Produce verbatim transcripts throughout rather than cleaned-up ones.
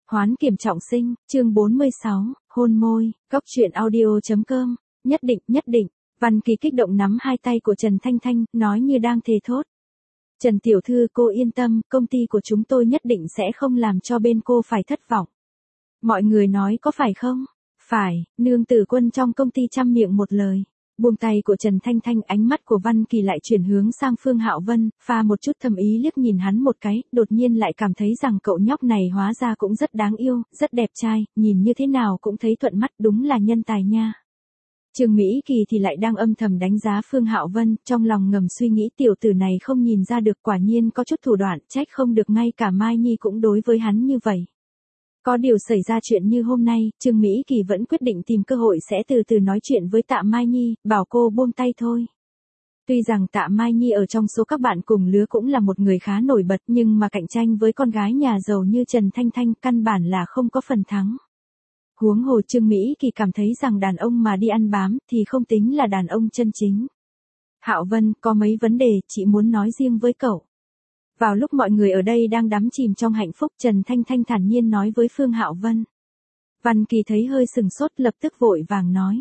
Hoán kiểm trọng sinh, chương bốn mươi sáu, hôn môi, góc truyện audio.com, nhất định, nhất định, Văn Kỳ kích động nắm hai tay của Trần Thanh Thanh, nói như đang thề thốt. Trần tiểu thư, cô yên tâm, công ty của chúng tôi nhất định sẽ không làm cho bên cô phải thất vọng. Mọi người nói có phải không? Phải, nương tử quân trong công ty trăm miệng một lời. Buông tay của Trần Thanh Thanh, ánh mắt của Văn Kỳ lại chuyển hướng sang Phương Hạo Vân, pha một chút thầm ý liếc nhìn hắn một cái, đột nhiên lại cảm thấy rằng cậu nhóc này hóa ra cũng rất đáng yêu, rất đẹp trai, nhìn như thế nào cũng thấy thuận mắt, đúng là nhân tài nha. Trương Mỹ Kỳ thì lại đang âm thầm đánh giá Phương Hạo Vân, trong lòng ngầm suy nghĩ tiểu tử này không nhìn ra được, quả nhiên có chút thủ đoạn, trách không được ngay cả Mai Nhi cũng đối với hắn như vậy. Có điều xảy ra chuyện như hôm nay, Trương Mỹ Kỳ vẫn quyết định tìm cơ hội sẽ từ từ nói chuyện với Tạ Mai Nhi, bảo cô buông tay thôi. Tuy rằng Tạ Mai Nhi ở trong số các bạn cùng lứa cũng là một người khá nổi bật, nhưng mà cạnh tranh với con gái nhà giàu như Trần Thanh Thanh căn bản là không có phần thắng. Huống hồ Trương Mỹ Kỳ cảm thấy rằng đàn ông mà đi ăn bám thì không tính là đàn ông chân chính. Hạo Vân, có mấy vấn đề chị muốn nói riêng với cậu. Vào lúc mọi người ở đây đang đắm chìm trong hạnh phúc, Trần Thanh Thanh thản nhiên nói với Phương Hạo Vân. Văn Kỳ thấy hơi sừng sốt, lập tức vội vàng nói.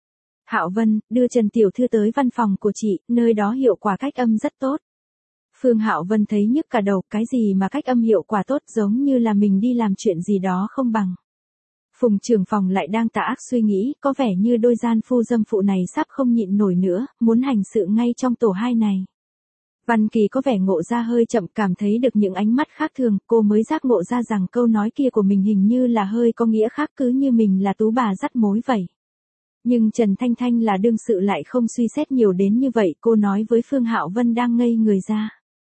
Hạo Vân, đưa Trần tiểu thư tới văn phòng của chị, nơi đó hiệu quả cách âm rất tốt. Phương Hạo Vân thấy nhức cả đầu, cái gì mà cách âm hiệu quả tốt, giống như là mình đi làm chuyện gì đó không bằng. Phùng trưởng phòng lại đang tà ác suy nghĩ, có vẻ như đôi gian phu dâm phụ này sắp không nhịn nổi nữa, muốn hành sự ngay trong tổ hai này. Văn Kỳ có vẻ ngộ ra hơi chậm, cảm thấy được những ánh mắt khác thường, cô mới giác ngộ ra rằng câu nói kia của mình hình như là hơi có nghĩa khác, cứ như mình là tú bà dắt mối vậy. Nhưng Trần Thanh Thanh là đương sự lại không suy xét nhiều đến như vậy, cô nói với Phương Hạo Vân đang ngây người ra.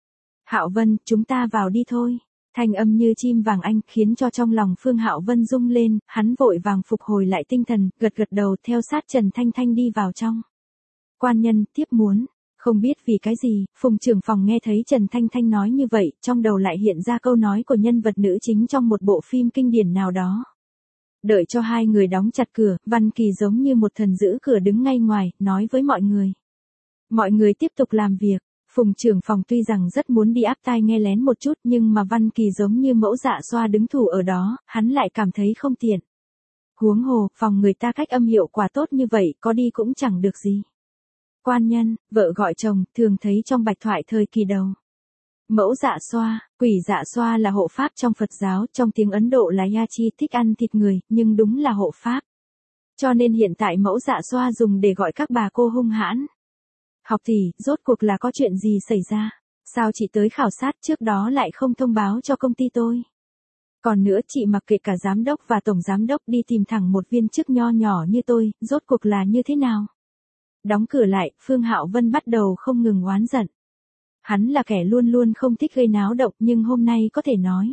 Hạo Vân, chúng ta vào đi thôi. Thanh âm như chim vàng anh, khiến cho trong lòng Phương Hạo Vân rung lên, hắn vội vàng phục hồi lại tinh thần, gật gật đầu theo sát Trần Thanh Thanh đi vào trong. Quan nhân, tiếp muốn. Không biết vì cái gì, Phùng trưởng phòng nghe thấy Trần Thanh Thanh nói như vậy, trong đầu lại hiện ra câu nói của nhân vật nữ chính trong một bộ phim kinh điển nào đó. Đợi cho hai người đóng chặt cửa, Văn Kỳ giống như một thần giữ cửa đứng ngay ngoài, nói với mọi người. Mọi người tiếp tục làm việc. Phùng trưởng phòng tuy rằng rất muốn đi áp tai nghe lén một chút, nhưng mà Văn Kỳ giống như mẫu dạ xoa đứng thủ ở đó, hắn lại cảm thấy không tiện. Huống hồ, phòng người ta cách âm hiệu quả tốt như vậy, có đi cũng chẳng được gì. Quan nhân, vợ gọi chồng, thường thấy trong bạch thoại thời kỳ đầu. Mẫu dạ xoa, quỷ dạ xoa là hộ pháp trong Phật giáo, trong tiếng Ấn Độ là Yachi, thích ăn thịt người, nhưng đúng là hộ pháp. Cho nên hiện tại mẫu dạ xoa dùng để gọi các bà cô hung hãn. Học tỷ, rốt cuộc là có chuyện gì xảy ra? Sao chị tới khảo sát trước đó lại không thông báo cho công ty tôi? Còn nữa, chị mặc kệ cả giám đốc và tổng giám đốc đi tìm thẳng một viên chức nho nhỏ như tôi, rốt cuộc là như thế nào? Đóng cửa lại, Phương Hạo Vân bắt đầu không ngừng oán giận. Hắn là kẻ luôn luôn không thích gây náo động, nhưng hôm nay có thể nói.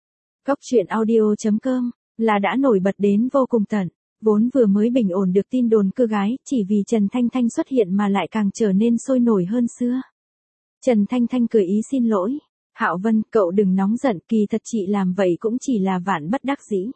Góc truyện audio.com là đã nổi bật đến vô cùng tận. Vốn vừa mới bình ổn được tin đồn cưa gái, chỉ vì Trần Thanh Thanh xuất hiện mà lại càng trở nên sôi nổi hơn xưa. Trần Thanh Thanh cười ý xin lỗi. Hạo Vân, cậu đừng nóng giận, kỳ thật chị làm vậy cũng chỉ là vạn bất đắc dĩ.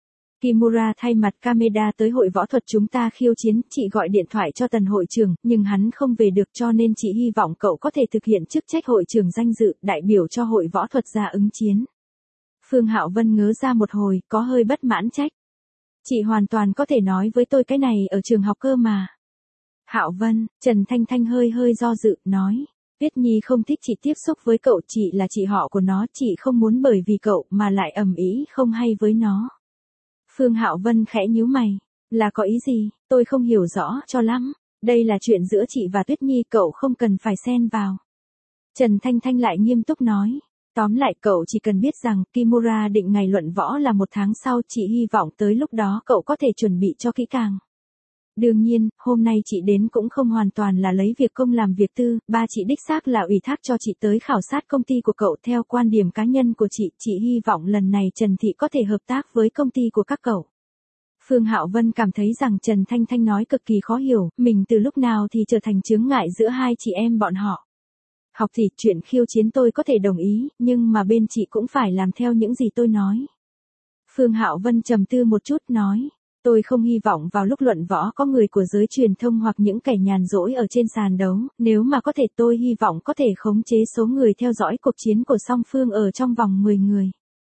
Kimura thay mặt Kameda tới hội võ thuật chúng ta khiêu chiến, chị gọi điện thoại cho Tần hội trưởng, nhưng hắn không về được, cho nên chị hy vọng cậu có thể thực hiện chức trách hội trưởng danh dự, đại biểu cho hội võ thuật ra ứng chiến. Phương Hạo Vân ngớ ra một hồi, có hơi bất mãn trách. Chị hoàn toàn có thể nói với tôi cái này ở trường học cơ mà. Hạo Vân, Trần Thanh Thanh hơi hơi do dự, nói. Tuyết Nhi không thích chị tiếp xúc với cậu, chị là chị họ của nó, chị không muốn bởi vì cậu mà lại ầm ĩ không hay với nó. Phương Hạo Vân khẽ nhíu mày. Là có ý gì, tôi không hiểu rõ cho lắm. Đây là chuyện giữa chị và Tuyết Nhi, cậu không cần phải xen vào. Trần Thanh Thanh lại nghiêm túc nói. Tóm lại cậu chỉ cần biết rằng Kimura định ngày luận võ là một tháng sau, chị hy vọng tới lúc đó cậu có thể chuẩn bị cho kỹ càng. Đương nhiên, hôm nay chị đến cũng không hoàn toàn là lấy việc công làm việc tư, ba chị đích xác là ủy thác cho chị tới khảo sát công ty của cậu. Theo quan điểm cá nhân của chị, chị hy vọng lần này Trần Thị có thể hợp tác với công ty của các cậu. Phương Hạo Vân cảm thấy rằng Trần Thanh Thanh nói cực kỳ khó hiểu, mình từ lúc nào thì trở thành chướng ngại giữa hai chị em bọn họ. Học thì chuyện khiêu chiến tôi có thể đồng ý, nhưng mà bên chị cũng phải làm theo những gì tôi nói. Phương Hạo Vân trầm tư một chút nói, tôi không hy vọng vào lúc luận võ có người của giới truyền thông hoặc những kẻ nhàn rỗi ở trên sàn đấu, nếu mà có thể tôi hy vọng có thể khống chế số người theo dõi cuộc chiến của song phương ở trong vòng mười người.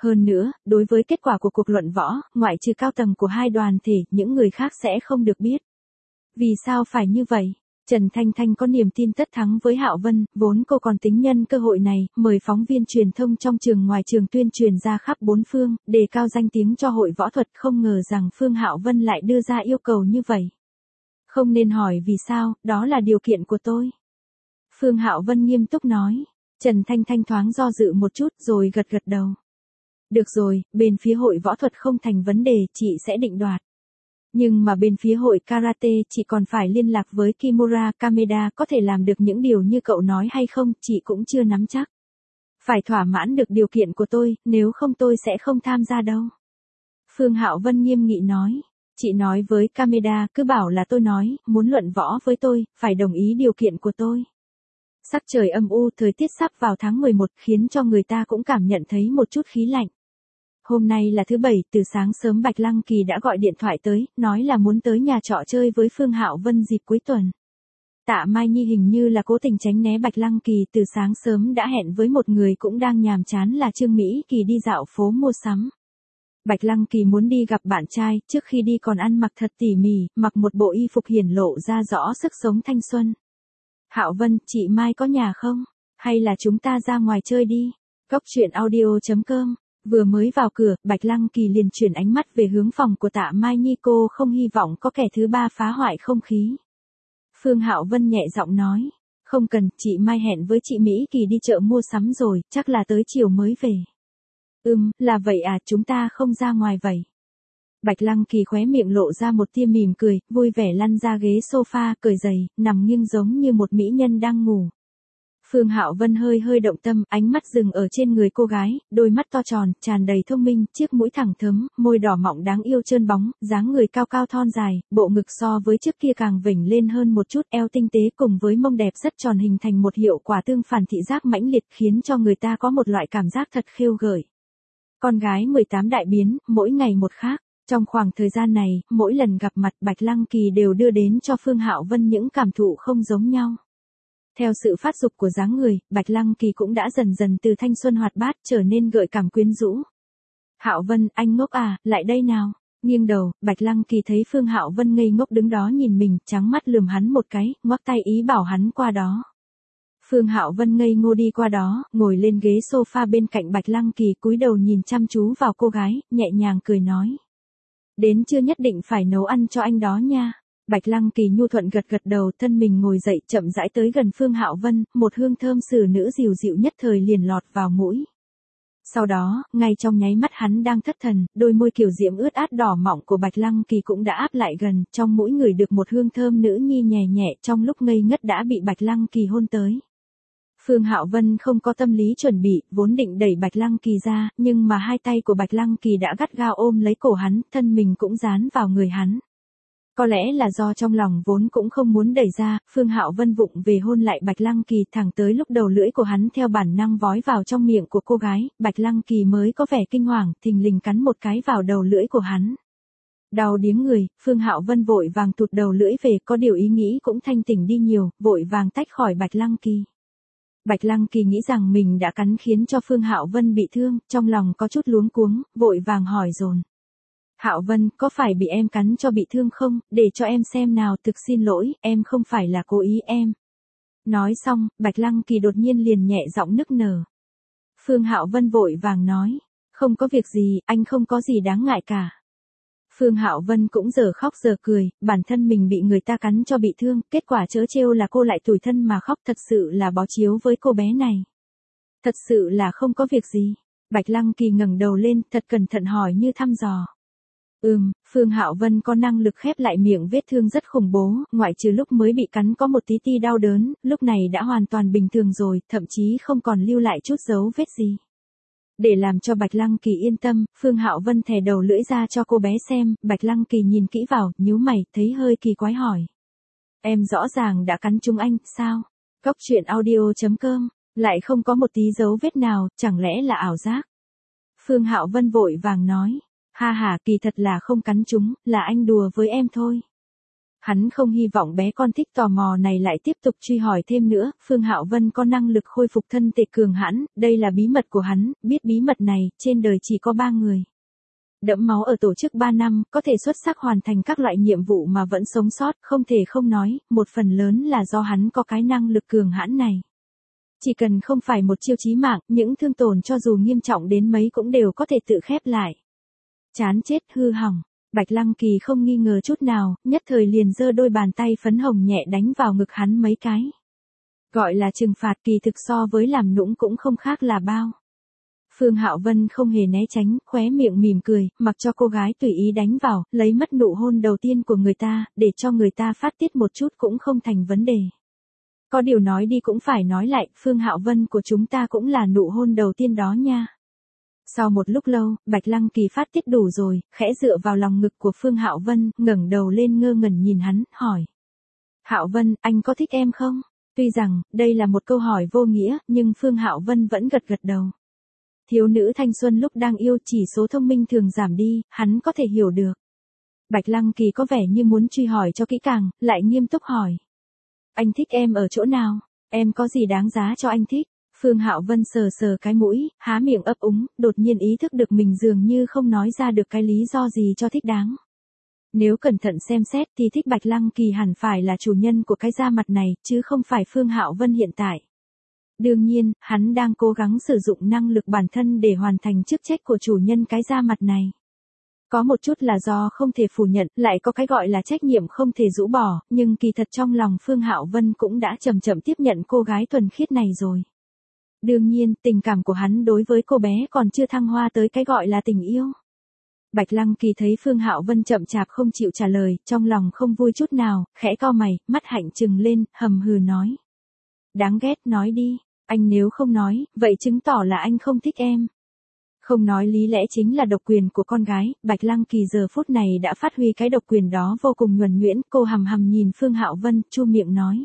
Hơn nữa, đối với kết quả của cuộc luận võ, ngoại trừ cao tầng của hai đoàn thể, những người khác sẽ không được biết. Vì sao phải như vậy? Trần Thanh Thanh có niềm tin tất thắng với Hạo Vân, vốn cô còn tính nhân cơ hội này, mời phóng viên truyền thông trong trường ngoài trường tuyên truyền ra khắp bốn phương, đề cao danh tiếng cho hội võ thuật, không ngờ rằng Phương Hạo Vân lại đưa ra yêu cầu như vậy. Không nên hỏi vì sao, đó là điều kiện của tôi. Phương Hạo Vân nghiêm túc nói. Trần Thanh Thanh thoáng do dự một chút rồi gật gật đầu. Được rồi, bên phía hội võ thuật không thành vấn đề, chị sẽ định đoạt. Nhưng mà bên phía hội karate chị còn phải liên lạc với Kimura Kameda, có thể làm được những điều như cậu nói hay không, chị cũng chưa nắm chắc. Phải thỏa mãn được điều kiện của tôi, nếu không tôi sẽ không tham gia đâu. Phương Hạo Vân nghiêm nghị nói. Chị nói với Kameda, cứ bảo là tôi nói, muốn luận võ với tôi, phải đồng ý điều kiện của tôi. Sắc trời âm u, thời tiết sắp vào tháng mười một khiến cho người ta cũng cảm nhận thấy một chút khí lạnh. Hôm nay là thứ bảy, từ sáng sớm Bạch Lăng Kỳ đã gọi điện thoại tới, nói là muốn tới nhà trọ chơi với Phương Hạo Vân dịp cuối tuần. Tạ Mai Nhi hình như là cố tình tránh né Bạch Lăng Kỳ, từ sáng sớm đã hẹn với một người cũng đang nhàm chán là Trương Mỹ Kỳ đi dạo phố mua sắm. Bạch Lăng Kỳ muốn đi gặp bạn trai, trước khi đi còn ăn mặc thật tỉ mỉ, mặc một bộ y phục hiển lộ ra rõ sức sống thanh xuân. Hạo Vân, chị Mai có nhà không? Hay là chúng ta ra ngoài chơi đi? Góc truyện audio chấm com. Vừa mới vào cửa, Bạch Lăng Kỳ liền chuyển ánh mắt về hướng phòng của Tạ Mai Nhi, cô không hy vọng có kẻ thứ ba phá hoại không khí. Phương Hạo Vân nhẹ giọng nói, không cần, chị Mai hẹn với chị Mỹ Kỳ đi chợ mua sắm rồi, chắc là tới chiều mới về. Ừm, là vậy à, chúng ta không ra ngoài vậy. Bạch Lăng Kỳ khóe miệng lộ ra một tia mỉm cười, vui vẻ lăn ra ghế sofa, cởi giày, nằm nghiêng giống như một mỹ nhân đang ngủ. Phương Hạo Vân hơi hơi động tâm, ánh mắt dừng ở trên người cô gái, đôi mắt to tròn, tràn đầy thông minh, chiếc mũi thẳng thớm, môi đỏ mọng đáng yêu trơn bóng, dáng người cao cao thon dài, bộ ngực so với trước kia càng vểnh lên hơn một chút, eo tinh tế cùng với mông đẹp rất tròn hình thành một hiệu quả tương phản thị giác mãnh liệt, khiến cho người ta có một loại cảm giác thật khêu gợi. Con gái mười tám đại biến, mỗi ngày một khác. Trong khoảng thời gian này, mỗi lần gặp mặt Bạch Lăng Kỳ đều đưa đến cho Phương Hạo Vân những cảm thụ không giống nhau. Theo sự phát dục của dáng người, Bạch Lăng Kỳ cũng đã dần dần từ thanh xuân hoạt bát trở nên gợi cảm quyến rũ. Hạo Vân, anh ngốc à, lại đây nào. Nghiêng đầu, Bạch Lăng Kỳ thấy Phương Hạo Vân ngây ngốc đứng đó nhìn mình, trắng mắt lườm hắn một cái, ngoắc tay ý bảo hắn qua đó. Phương Hạo Vân ngây ngô đi qua đó, ngồi lên ghế sofa bên cạnh Bạch Lăng Kỳ, cúi đầu nhìn chăm chú vào cô gái, nhẹ nhàng cười nói. Đến chưa nhất định phải nấu ăn cho anh đó nha. Bạch Lăng Kỳ nhu thuận gật gật đầu, thân mình ngồi dậy chậm rãi tới gần Phương Hạo Vân, một hương thơm xử nữ dịu dịu nhất thời liền lọt vào mũi. Sau đó, ngay trong nháy mắt hắn đang thất thần, đôi môi kiều diễm ướt át đỏ mọng của Bạch Lăng Kỳ cũng đã áp lại gần, trong mũi người được một hương thơm nữ nhi nhẹ nhẹ, trong lúc ngây ngất đã bị Bạch Lăng Kỳ hôn tới. Phương Hạo Vân không có tâm lý chuẩn bị, vốn định đẩy Bạch Lăng Kỳ ra, nhưng mà hai tay của Bạch Lăng Kỳ đã gắt gao ôm lấy cổ hắn, thân mình cũng dán vào người hắn. Có lẽ là do trong lòng vốn cũng không muốn đẩy ra, Phương Hạo Vân vụng về hôn lại Bạch Lăng Kỳ, thẳng tới lúc đầu lưỡi của hắn theo bản năng vói vào trong miệng của cô gái, Bạch Lăng Kỳ mới có vẻ kinh hoàng, thình lình cắn một cái vào đầu lưỡi của hắn. Đau điếng người, Phương Hạo Vân vội vàng tụt đầu lưỡi về, có điều ý nghĩ cũng thanh tỉnh đi nhiều, vội vàng tách khỏi Bạch Lăng Kỳ. Bạch Lăng Kỳ nghĩ rằng mình đã cắn khiến cho Phương Hạo Vân bị thương, trong lòng có chút luống cuống, vội vàng hỏi dồn. Hạo Vân, có phải bị em cắn cho bị thương không, để cho em xem nào, thực xin lỗi, em không phải là cố ý em. Nói xong, Bạch Lăng Kỳ đột nhiên liền nhẹ giọng nức nở. Phương Hạo Vân vội vàng nói, không có việc gì, anh không có gì đáng ngại cả. Phương Hạo Vân cũng giờ khóc giờ cười, bản thân mình bị người ta cắn cho bị thương, kết quả chớ trêu là cô lại tủi thân mà khóc, thật sự là bó chiếu với cô bé này. Thật sự là không có việc gì. Bạch Lăng Kỳ ngẩng đầu lên, thật cẩn thận hỏi như thăm dò. Ừm, Phương Hạo Vân có năng lực khép lại miệng vết thương rất khủng bố, ngoại trừ lúc mới bị cắn có một tí ti đau đớn, lúc này đã hoàn toàn bình thường rồi, thậm chí không còn lưu lại chút dấu vết gì. Để làm cho Bạch Lăng Kỳ yên tâm, Phương Hạo Vân thè đầu lưỡi ra cho cô bé xem, Bạch Lăng Kỳ nhìn kỹ vào, nhíu mày, thấy hơi kỳ quái hỏi. Em rõ ràng đã cắn trúng anh, sao? Góc truyện audio chấm com, lại không có một tí dấu vết nào, chẳng lẽ là ảo giác? Phương Hạo Vân vội vàng nói. Ha ha, kỳ thật là không cắn trúng, là anh đùa với em thôi. Hắn không hy vọng bé con thích tò mò này lại tiếp tục truy hỏi thêm nữa, Phương Hạo Vân có năng lực khôi phục thân thể cường hãn, đây là bí mật của hắn, biết bí mật này, trên đời chỉ có ba người. Đẫm máu ở tổ chức ba năm, có thể xuất sắc hoàn thành các loại nhiệm vụ mà vẫn sống sót, không thể không nói, một phần lớn là do hắn có cái năng lực cường hãn này. Chỉ cần không phải một chiêu chí mạng, những thương tổn cho dù nghiêm trọng đến mấy cũng đều có thể tự khép lại. Chán chết hư hỏng. Bạch Lăng Kỳ không nghi ngờ chút nào, nhất thời liền giơ đôi bàn tay phấn hồng nhẹ đánh vào ngực hắn mấy cái. Gọi là trừng phạt, kỳ thực so với làm nũng cũng không khác là bao. Phương Hạo Vân không hề né tránh, khóe miệng mỉm cười, mặc cho cô gái tùy ý đánh vào, lấy mất nụ hôn đầu tiên của người ta, để cho người ta phát tiết một chút cũng không thành vấn đề. Có điều nói đi cũng phải nói lại, Phương Hạo Vân của chúng ta cũng là nụ hôn đầu tiên đó nha. Sau một lúc lâu, Bạch Lăng Kỳ phát tiết đủ rồi, khẽ dựa vào lòng ngực của Phương Hạo Vân, ngẩng đầu lên ngơ ngẩn nhìn hắn, hỏi. Hạo Vân, anh có thích em không? Tuy rằng, đây là một câu hỏi vô nghĩa, nhưng Phương Hạo Vân vẫn gật gật đầu. Thiếu nữ thanh xuân lúc đang yêu chỉ số thông minh thường giảm đi, hắn có thể hiểu được. Bạch Lăng Kỳ có vẻ như muốn truy hỏi cho kỹ càng, lại nghiêm túc hỏi. Anh thích em ở chỗ nào? Em có gì đáng giá cho anh thích? Phương Hạo Vân sờ sờ cái mũi, há miệng ấp úng, đột nhiên ý thức được mình dường như không nói ra được cái lý do gì cho thích đáng. Nếu cẩn thận xem xét thì thích Bạch Lăng Kỳ hẳn phải là chủ nhân của cái da mặt này, chứ không phải Phương Hạo Vân hiện tại. Đương nhiên, hắn đang cố gắng sử dụng năng lực bản thân để hoàn thành chức trách của chủ nhân cái da mặt này. Có một chút là do không thể phủ nhận, lại có cái gọi là trách nhiệm không thể rũ bỏ, nhưng kỳ thật trong lòng Phương Hạo Vân cũng đã chậm chậm tiếp nhận cô gái thuần khiết này rồi. Đương nhiên, tình cảm của hắn đối với cô bé còn chưa thăng hoa tới cái gọi là tình yêu. Bạch Lăng Kỳ thấy Phương Hạo Vân chậm chạp không chịu trả lời, trong lòng không vui chút nào, khẽ cau mày, mắt hạnh trừng lên, hầm hừ nói. Đáng ghét, nói đi, anh nếu không nói, vậy chứng tỏ là anh không thích em. Không nói lý lẽ chính là độc quyền của con gái, Bạch Lăng Kỳ giờ phút này đã phát huy cái độc quyền đó vô cùng nhuần nhuyễn, cô hầm hầm nhìn Phương Hạo Vân, chu miệng nói.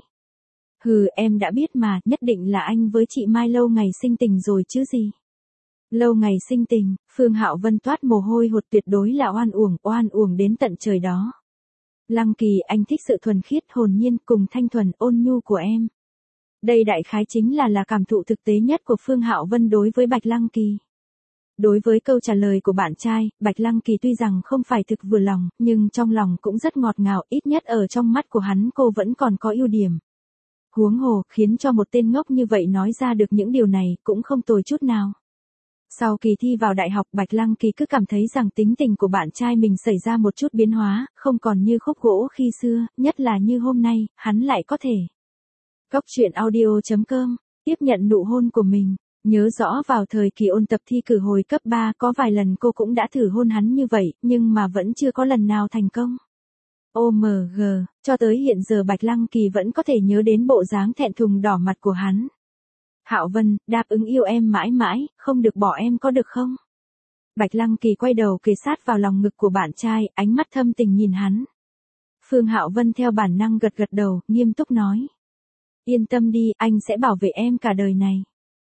Hừ, em đã biết mà, nhất định là anh với chị Mai lâu ngày sinh tình rồi chứ gì. Lâu ngày sinh tình, Phương Hạo Vân toát mồ hôi hột, tuyệt đối là oan uổng, oan uổng đến tận trời đó. Lăng Kỳ, anh thích sự thuần khiết, hồn nhiên, cùng thanh thuần, ôn nhu của em. Đây đại khái chính là là cảm thụ thực tế nhất của Phương Hạo Vân đối với Bạch Lăng Kỳ. Đối với câu trả lời của bạn trai, Bạch Lăng Kỳ tuy rằng không phải thực vừa lòng, nhưng trong lòng cũng rất ngọt ngào, ít nhất ở trong mắt của hắn cô vẫn còn có ưu điểm. Huống hồ, khiến cho một tên ngốc như vậy nói ra được những điều này, cũng không tồi chút nào. Sau kỳ thi vào đại học, Bạch Lăng Kỳ cứ cảm thấy rằng tính tình của bạn trai mình xảy ra một chút biến hóa, không còn như khúc gỗ khi xưa, nhất là như hôm nay, hắn lại có thể. Góc truyện audio chấm com, tiếp nhận nụ hôn của mình. Nhớ rõ vào thời kỳ ôn tập thi cử hồi cấp ba có vài lần cô cũng đã thử hôn hắn như vậy, nhưng mà vẫn chưa có lần nào thành công. ô em giê, cho tới hiện giờ Bạch Lăng Kỳ vẫn có thể nhớ đến bộ dáng thẹn thùng đỏ mặt của hắn. Hạo Vân, đáp ứng yêu em mãi mãi, không được bỏ em có được không? Bạch Lăng Kỳ quay đầu kề sát vào lòng ngực của bạn trai, ánh mắt thâm tình nhìn hắn. Phương Hạo Vân theo bản năng gật gật đầu, nghiêm túc nói. Yên tâm đi, anh sẽ bảo vệ em cả đời này.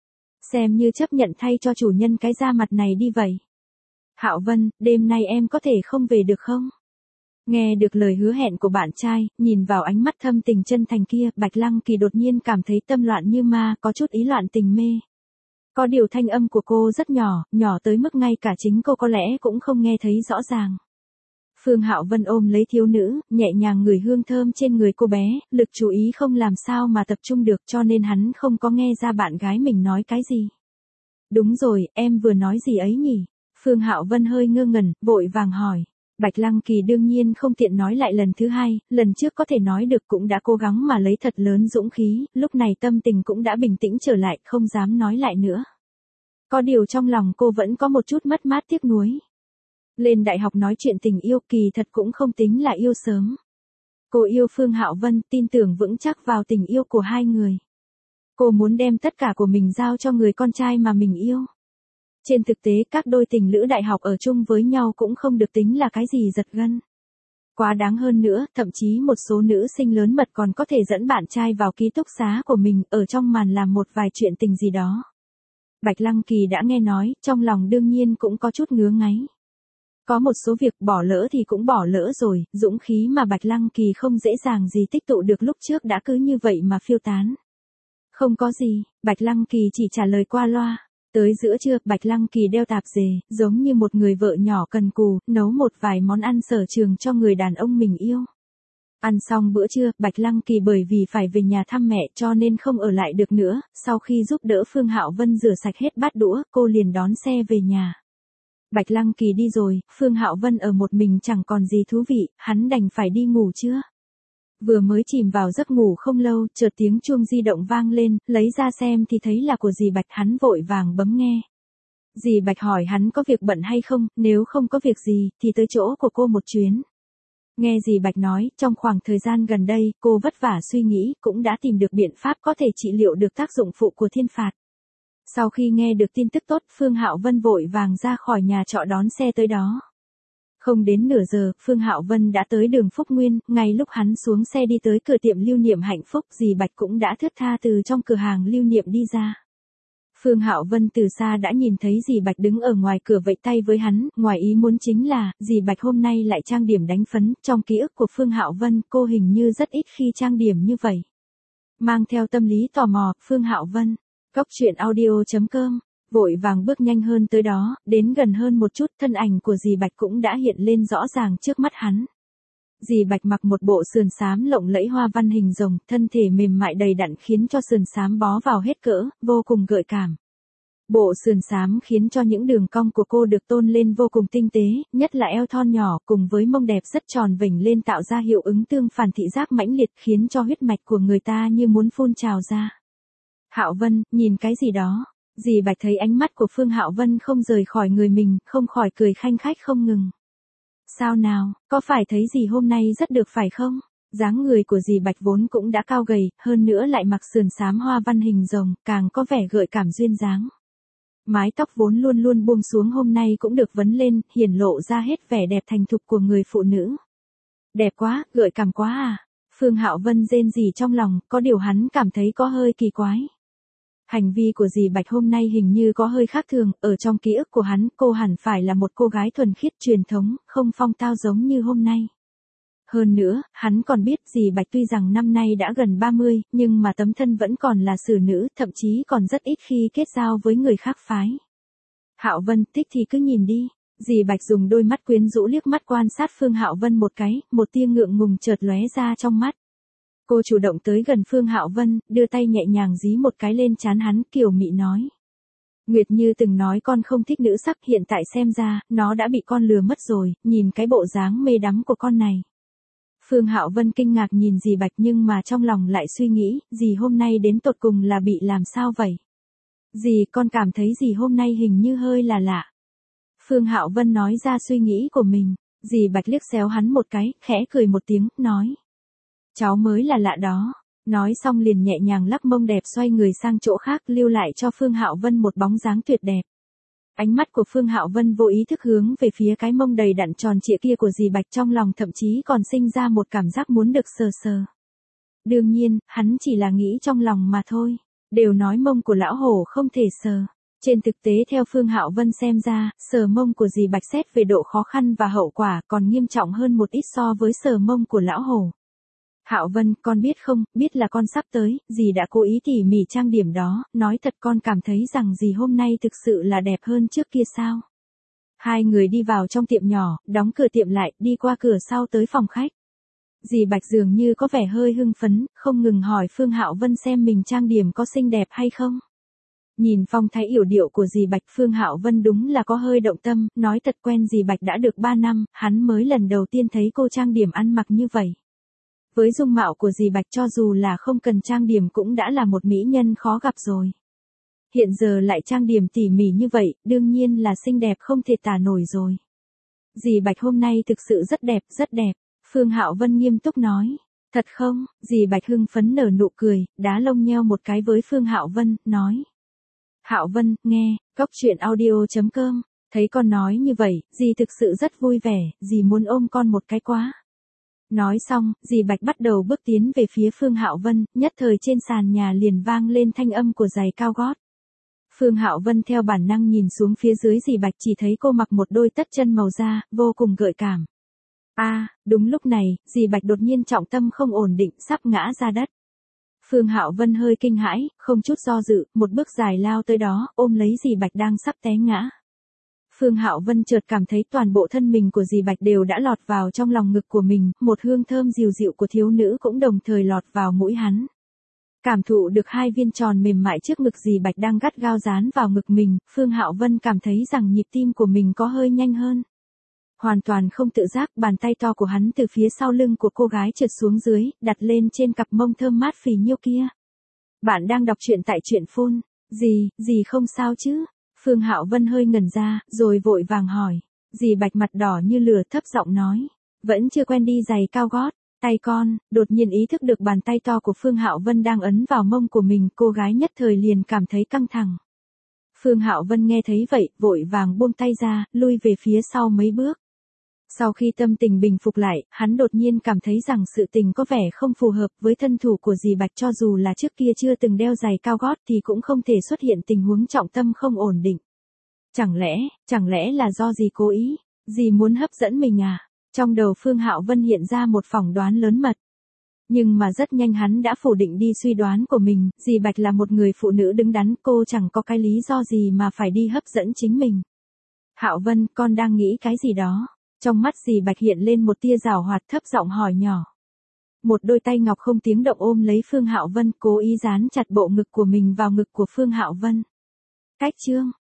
Xem như chấp nhận thay cho chủ nhân cái da mặt này đi vậy. Hạo Vân, đêm nay em có thể không về được không? Nghe được lời hứa hẹn của bạn trai, nhìn vào ánh mắt thâm tình chân thành kia, Bạch Lăng Kỳ đột nhiên cảm thấy tâm loạn như ma, có chút ý loạn tình mê. Có điều thanh âm của cô rất nhỏ, nhỏ tới mức ngay cả chính cô có lẽ cũng không nghe thấy rõ ràng. Phương Hạo Vân ôm lấy thiếu nữ, nhẹ nhàng ngửi hương thơm trên người cô bé, lực chú ý không làm sao mà tập trung được cho nên hắn không có nghe ra bạn gái mình nói cái gì. Đúng rồi, em vừa nói gì ấy nhỉ? Phương Hạo Vân hơi ngơ ngẩn, vội vàng hỏi. Bạch Lăng Kỳ đương nhiên không tiện nói lại lần thứ hai, lần trước có thể nói được cũng đã cố gắng mà lấy thật lớn dũng khí, lúc này tâm tình cũng đã bình tĩnh trở lại, không dám nói lại nữa. Có điều trong lòng cô vẫn có một chút mất mát tiếc nuối. Lên đại học nói chuyện tình yêu kỳ thật cũng không tính là yêu sớm. Cô yêu Phương Hạo Vân, tin tưởng vững chắc vào tình yêu của hai người. Cô muốn đem tất cả của mình giao cho người con trai mà mình yêu. Trên thực tế các đôi tình lữ đại học ở chung với nhau cũng không được tính là cái gì giật gân. Quá đáng hơn nữa, thậm chí một số nữ sinh lớn mật còn có thể dẫn bạn trai vào ký túc xá của mình ở trong màn làm một vài chuyện tình gì đó. Bạch Lăng Kỳ đã nghe nói, trong lòng đương nhiên cũng có chút ngứa ngáy. Có một số việc bỏ lỡ thì cũng bỏ lỡ rồi, dũng khí mà Bạch Lăng Kỳ không dễ dàng gì tích tụ được lúc trước đã cứ như vậy mà phiêu tán. Không có gì, Bạch Lăng Kỳ chỉ trả lời qua loa. Tới giữa trưa, Bạch Lăng Kỳ đeo tạp dề, giống như một người vợ nhỏ cần cù, nấu một vài món ăn sở trường cho người đàn ông mình yêu. Ăn xong bữa trưa, Bạch Lăng Kỳ bởi vì phải về nhà thăm mẹ cho nên không ở lại được nữa, sau khi giúp đỡ Phương Hạo Vân rửa sạch hết bát đũa, cô liền đón xe về nhà. Bạch Lăng Kỳ đi rồi, Phương Hạo Vân ở một mình chẳng còn gì thú vị, hắn đành phải đi ngủ chưa. Vừa mới chìm vào giấc ngủ không lâu, chợt tiếng chuông di động vang lên, lấy ra xem thì thấy là của dì Bạch, hắn vội vàng bấm nghe. Dì Bạch hỏi hắn có việc bận hay không, nếu không có việc gì, thì tới chỗ của cô một chuyến. Nghe dì Bạch nói, trong khoảng thời gian gần đây, cô vất vả suy nghĩ, cũng đã tìm được biện pháp có thể trị liệu được tác dụng phụ của thiên phạt. Sau khi nghe được tin tức tốt, Phương Hạo Vân vội vàng ra khỏi nhà trọ đón xe tới đó. Không đến nửa giờ, Phương Hạo Vân đã tới đường Phúc Nguyên, ngay lúc hắn xuống xe đi tới cửa tiệm lưu niệm Hạnh Phúc, dì Bạch cũng đã thướt tha từ trong cửa hàng lưu niệm đi ra. Phương Hạo Vân từ xa đã nhìn thấy dì Bạch đứng ở ngoài cửa vẫy tay với hắn, ngoài ý muốn chính là, dì Bạch hôm nay lại trang điểm đánh phấn, trong ký ức của Phương Hạo Vân, cô hình như rất ít khi trang điểm như vậy. Mang theo tâm lý tò mò, Phương Hạo Vân, Cóc Truyện Audio chấm com, vội vàng bước nhanh hơn tới đó, đến gần hơn một chút, thân ảnh của dì Bạch cũng đã hiện lên rõ ràng trước mắt hắn. Dì Bạch mặc một bộ sườn xám lộng lẫy hoa văn hình rồng, thân thể mềm mại đầy đặn khiến cho sườn xám bó vào hết cỡ, vô cùng gợi cảm. Bộ sườn xám khiến cho những đường cong của cô được tôn lên vô cùng tinh tế, nhất là eo thon nhỏ cùng với mông đẹp rất tròn vểnh lên tạo ra hiệu ứng tương phản thị giác mãnh liệt khiến cho huyết mạch của người ta như muốn phun trào ra. Hạo Vân, nhìn cái gì đó? Dì Bạch thấy ánh mắt của Phương Hạo Vân không rời khỏi người mình, không khỏi cười khanh khách không ngừng. Sao nào, có phải thấy dì hôm nay rất được phải không? Dáng người của dì Bạch vốn cũng đã cao gầy, hơn nữa lại mặc sườn xám hoa văn hình rồng, càng có vẻ gợi cảm duyên dáng. Mái tóc vốn luôn luôn buông xuống hôm nay cũng được vấn lên, hiển lộ ra hết vẻ đẹp thành thục của người phụ nữ. Đẹp quá, gợi cảm quá à? Phương Hạo Vân rên rỉ trong lòng, có điều hắn cảm thấy có hơi kỳ quái. Hành vi của dì Bạch hôm nay hình như có hơi khác thường, ở trong ký ức của hắn, cô hẳn phải là một cô gái thuần khiết truyền thống, không phong tao giống như hôm nay. Hơn nữa, hắn còn biết dì Bạch tuy rằng năm nay đã gần ba mươi, nhưng mà tấm thân vẫn còn là xử nữ, thậm chí còn rất ít khi kết giao với người khác phái. Hạo Vân, thích thì cứ nhìn đi. Dì Bạch dùng đôi mắt quyến rũ liếc mắt quan sát Phương Hạo Vân một cái, một tia ngượng ngùng chợt lóe ra trong mắt. Cô chủ động tới gần Phương Hạo Vân, đưa tay nhẹ nhàng dí một cái lên trán hắn, kiều mị nói. Nguyệt Như từng nói con không thích nữ sắc, hiện tại xem ra, nó đã bị con lừa mất rồi, nhìn cái bộ dáng mê đắm của con này. Phương Hạo Vân kinh ngạc nhìn dì Bạch nhưng mà trong lòng lại suy nghĩ, dì hôm nay đến tột cùng là bị làm sao vậy? Dì, con cảm thấy dì hôm nay hình như hơi là lạ. Phương Hạo Vân nói ra suy nghĩ của mình, dì Bạch liếc xéo hắn một cái, khẽ cười một tiếng, nói. Cháu mới là lạ đó. Nói xong liền nhẹ nhàng lắc mông đẹp xoay người sang chỗ khác, lưu lại cho Phương Hạo Vân một bóng dáng tuyệt đẹp. Ánh mắt của Phương Hạo Vân vô ý thức hướng về phía cái mông đầy đặn tròn trịa kia của dì Bạch, trong lòng thậm chí còn sinh ra một cảm giác muốn được sờ sờ. Đương nhiên, hắn chỉ là nghĩ trong lòng mà thôi. Đều nói mông của lão hổ không thể sờ. Trên thực tế theo Phương Hạo Vân xem ra, sờ mông của dì Bạch xét về độ khó khăn và hậu quả còn nghiêm trọng hơn một ít so với sờ mông của lão hổ. Hạo Vân, con biết không, biết là con sắp tới, dì đã cố ý tỉ mỉ trang điểm đó, nói thật con cảm thấy rằng dì hôm nay thực sự là đẹp hơn trước kia sao. Hai người đi vào trong tiệm nhỏ, đóng cửa tiệm lại, đi qua cửa sau tới phòng khách. Dì Bạch dường như có vẻ hơi hưng phấn, không ngừng hỏi Phương Hạo Vân xem mình trang điểm có xinh đẹp hay không. Nhìn phong thái yểu điệu của dì Bạch, Phương Hạo Vân đúng là có hơi động tâm, nói thật quen dì Bạch đã được ba năm, hắn mới lần đầu tiên thấy cô trang điểm ăn mặc như vậy. Với dung mạo của dì Bạch cho dù là không cần trang điểm cũng đã là một mỹ nhân khó gặp rồi. Hiện giờ lại trang điểm tỉ mỉ như vậy, đương nhiên là xinh đẹp không thể tả nổi rồi. Dì Bạch hôm nay thực sự rất đẹp, rất đẹp. Phương Hạo Vân nghiêm túc nói. Thật không? Dì Bạch hưng phấn nở nụ cười, đá lông nheo một cái với Phương Hạo Vân, nói. Hạo Vân, nghe, Cóc Truyện Audio chấm com, thấy con nói như vậy, dì thực sự rất vui vẻ, dì muốn ôm con một cái quá. Nói xong, dì Bạch bắt đầu bước tiến về phía Phương Hạo Vân, nhất thời trên sàn nhà liền vang lên thanh âm của giày cao gót. Phương Hạo Vân theo bản năng nhìn xuống phía dưới dì Bạch, chỉ thấy cô mặc một đôi tất chân màu da, vô cùng gợi cảm. A, à, đúng lúc này, dì Bạch đột nhiên trọng tâm không ổn định, sắp ngã ra đất. Phương Hạo Vân hơi kinh hãi, không chút do dự, một bước dài lao tới đó, ôm lấy dì Bạch đang sắp té ngã. Phương Hạo Vân chợt cảm thấy toàn bộ thân mình của dì Bạch đều đã lọt vào trong lòng ngực của mình, một hương thơm dịu dịu của thiếu nữ cũng đồng thời lọt vào mũi hắn. Cảm thụ được hai viên tròn mềm mại trước ngực dì Bạch đang gắt gao dán vào ngực mình, Phương Hạo Vân cảm thấy rằng nhịp tim của mình có hơi nhanh hơn. Hoàn toàn không tự giác, bàn tay to của hắn từ phía sau lưng của cô gái trượt xuống dưới, đặt lên trên cặp mông thơm mát phì nhiêu kia. Bạn đang đọc truyện tại truyện phone. Dì, dì không sao chứ? Phương Hạo Vân hơi ngẩn ra, rồi vội vàng hỏi. Dì Bạch mặt đỏ như lửa thấp giọng nói. Vẫn chưa quen đi giày cao gót. Tay con, đột nhiên ý thức được bàn tay to của Phương Hạo Vân đang ấn vào mông của mình, cô gái nhất thời liền cảm thấy căng thẳng. Phương Hạo Vân nghe thấy vậy, vội vàng buông tay ra, lui về phía sau mấy bước. Sau khi tâm tình bình phục lại, hắn đột nhiên cảm thấy rằng sự tình có vẻ không phù hợp với thân thủ của dì Bạch, cho dù là trước kia chưa từng đeo giày cao gót thì cũng không thể xuất hiện tình huống trọng tâm không ổn định. Chẳng lẽ, chẳng lẽ là do dì cố ý, dì muốn hấp dẫn mình à? Trong đầu Phương Hạo Vân hiện ra một phỏng đoán lớn mật. Nhưng mà rất nhanh hắn đã phủ định đi suy đoán của mình, dì Bạch là một người phụ nữ đứng đắn, cô chẳng có cái lý do gì mà phải đi hấp dẫn chính mình. Hạo Vân, con đang nghĩ cái gì đó? Trong mắt dì Bạch hiện lên một tia giảo hoạt, thấp giọng hỏi nhỏ. Một đôi tay ngọc không tiếng động ôm lấy Phương Hạo Vân, cố ý dán chặt bộ ngực của mình vào ngực của Phương Hạo Vân. Cách chương